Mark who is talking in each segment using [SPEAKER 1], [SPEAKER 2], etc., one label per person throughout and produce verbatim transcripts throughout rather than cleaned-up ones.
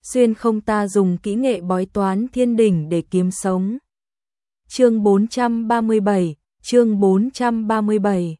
[SPEAKER 1] xuyên không ta dùng kỹ nghệ bói toán thiên đỉnh để kiếm sống. Chương bốn trăm ba mươi bảy, chương bốn trăm ba mươi bảy.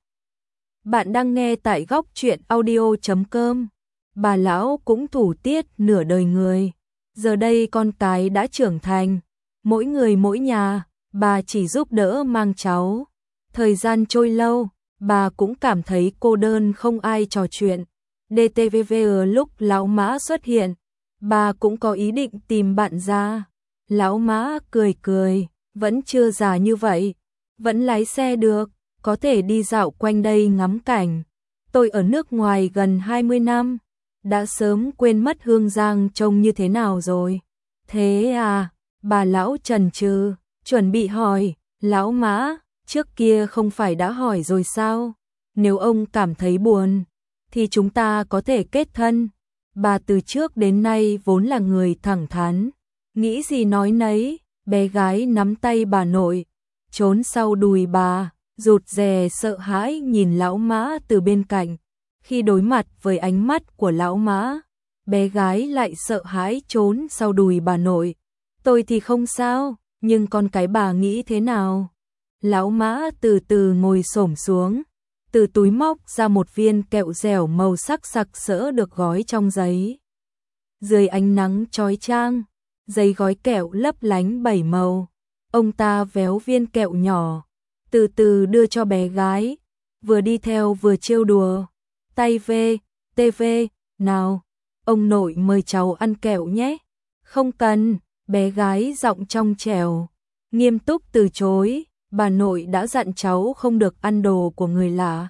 [SPEAKER 1] Bạn đang nghe tại góc truyện audio chấm com. Bà lão cũng thủ tiết nửa đời người. Giờ đây con cái đã trưởng thành, mỗi người mỗi nhà, bà chỉ giúp đỡ mang cháu. Thời gian trôi lâu, bà cũng cảm thấy cô đơn không ai trò chuyện. đê tê vê vê lúc lão Mã xuất hiện, bà cũng có ý định tìm bạn ra. Lão Mã cười cười, vẫn chưa già như vậy, vẫn lái xe được, có thể đi dạo quanh đây ngắm cảnh. Tôi ở nước ngoài gần hai mươi năm, đã sớm quên mất Hương Giang trông như thế nào rồi. Thế à, bà lão chần chừ, chuẩn bị hỏi, lão Mã, trước kia không phải đã hỏi rồi sao? Nếu ông cảm thấy buồn, thì chúng ta có thể kết thân. Bà từ trước đến nay vốn là người thẳng thắn, nghĩ gì nói nấy. Bé gái nắm tay bà nội, trốn sau đùi bà, rụt rè sợ hãi nhìn lão Mã từ bên cạnh. Khi đối mặt với ánh mắt của lão Mã, bé gái lại sợ hãi trốn sau đùi bà nội. Tôi thì không sao, nhưng con cái bà nghĩ thế nào? Lão Mã từ từ ngồi xổm xuống, từ túi móc ra một viên kẹo dẻo màu sắc sặc sỡ được gói trong giấy. Dưới ánh nắng chói chang, giấy gói kẹo lấp lánh bảy màu. Ông ta véo viên kẹo nhỏ, từ từ đưa cho bé gái, vừa đi theo vừa trêu đùa. Tay về, tê vê, nào, ông nội mời cháu ăn kẹo nhé. Không cần, bé gái giọng trong trẻo, nghiêm túc từ chối, bà nội đã dặn cháu không được ăn đồ của người lạ.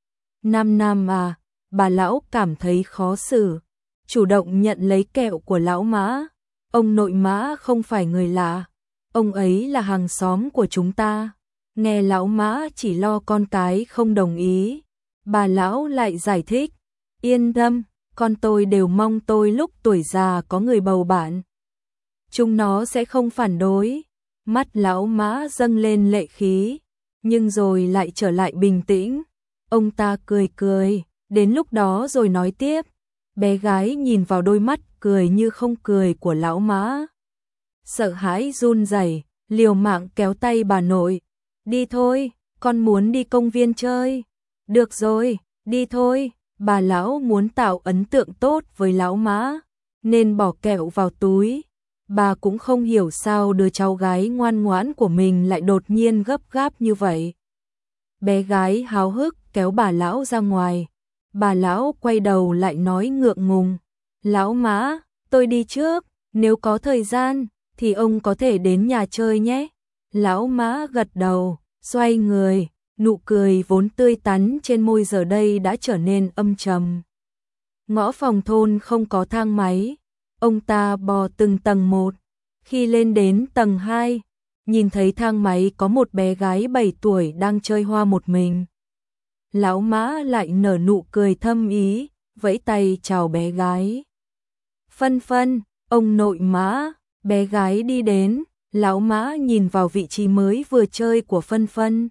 [SPEAKER 1] Nam Nam à, bà lão cảm thấy khó xử, chủ động nhận lấy kẹo của lão Mã. Ông nội Mã không phải người lạ, ông ấy là hàng xóm của chúng ta. Nghe lão Mã chỉ lo con cái không đồng ý, bà lão lại giải thích, yên tâm, con tôi đều mong tôi lúc tuổi già có người bầu bạn. Chúng nó sẽ không phản đối. Mắt lão Mã dâng lên lệ khí, nhưng rồi lại trở lại bình tĩnh. Ông ta cười cười, đến lúc đó rồi nói tiếp. Bé gái nhìn vào đôi mắt cười như không cười của lão Mã, sợ hãi run rẩy, liều mạng kéo tay bà nội. Đi thôi, con muốn đi công viên chơi. Được rồi, đi thôi. Bà lão muốn tạo ấn tượng tốt với lão Mã, nên bỏ kẹo vào túi. Bà cũng không hiểu sao đứa cháu gái ngoan ngoãn của mình lại đột nhiên gấp gáp như vậy. Bé gái háo hức kéo bà lão ra ngoài. Bà lão quay đầu lại nói ngượng ngùng, lão Mã, tôi đi trước, nếu có thời gian, thì ông có thể đến nhà chơi nhé. Lão Mã gật đầu, xoay người, nụ cười vốn tươi tắn trên môi giờ đây đã trở nên âm trầm. Ngõ phòng thôn không có thang máy, ông ta bò từng tầng một. Khi lên đến tầng hai, nhìn thấy thang máy có một bé gái bảy tuổi đang chơi hoa một mình. Lão Mã lại nở nụ cười thâm ý, vẫy tay chào bé gái. Phân Phân, ông nội Mã. Bé gái đi đến, lão Mã nhìn vào vị trí mới vừa chơi của Phân Phân.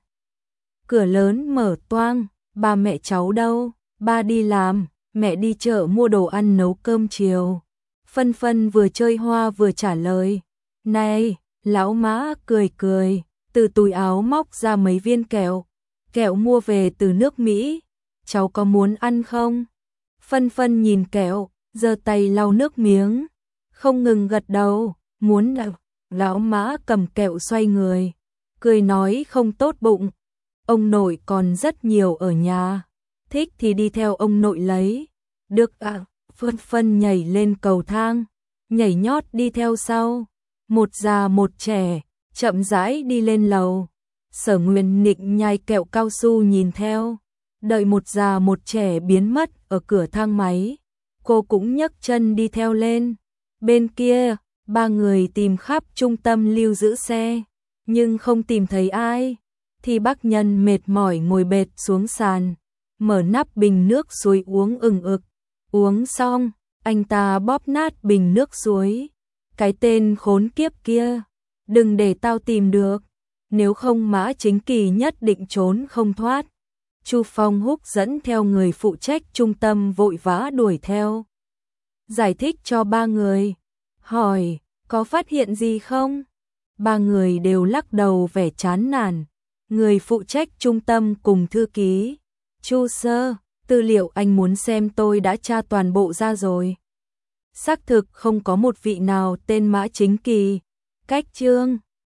[SPEAKER 1] Cửa lớn mở toang, ba mẹ cháu đâu? Ba đi làm, mẹ đi chợ mua đồ ăn nấu cơm chiều. Phân Phân vừa chơi hoa vừa trả lời. Này, lão Mã cười cười, từ túi áo móc ra mấy viên kẹo. Kẹo mua về từ nước Mỹ, cháu có muốn ăn không? Phân Phân nhìn kẹo, giơ tay lau nước miếng, không ngừng gật đầu, muốn đâu. Lão Mã cầm kẹo xoay người, cười nói không tốt bụng. Ông nội còn rất nhiều ở nhà, thích thì đi theo ông nội lấy. Được à, Phân Phân nhảy lên cầu thang, nhảy nhót đi theo sau. Một già một trẻ, chậm rãi đi lên lầu. Sở Nguyên Nịnh nhai kẹo cao su nhìn theo, đợi một già một trẻ biến mất ở cửa thang máy. Cô cũng nhấc chân đi theo lên. Bên kia, ba người tìm khắp trung tâm lưu giữ xe, nhưng không tìm thấy ai. Thì bác Nhân mệt mỏi ngồi bệt xuống sàn, mở nắp bình nước suối uống ừng ực. Uống xong, anh ta bóp nát bình nước suối. Cái tên khốn kiếp kia, đừng để tao tìm được, nếu không Mã Chính Kỳ nhất định trốn không thoát. Chu Phong Húc dẫn theo người phụ trách trung tâm vội vã đuổi theo. Giải thích cho ba người, hỏi, có phát hiện gì không? Ba người đều lắc đầu vẻ chán nản. Người phụ trách trung tâm cùng thư ký. Chu sơ, tư liệu anh muốn xem tôi đã tra toàn bộ ra rồi. Xác thực không có một vị nào tên Mã Chính Kỳ. Cách chương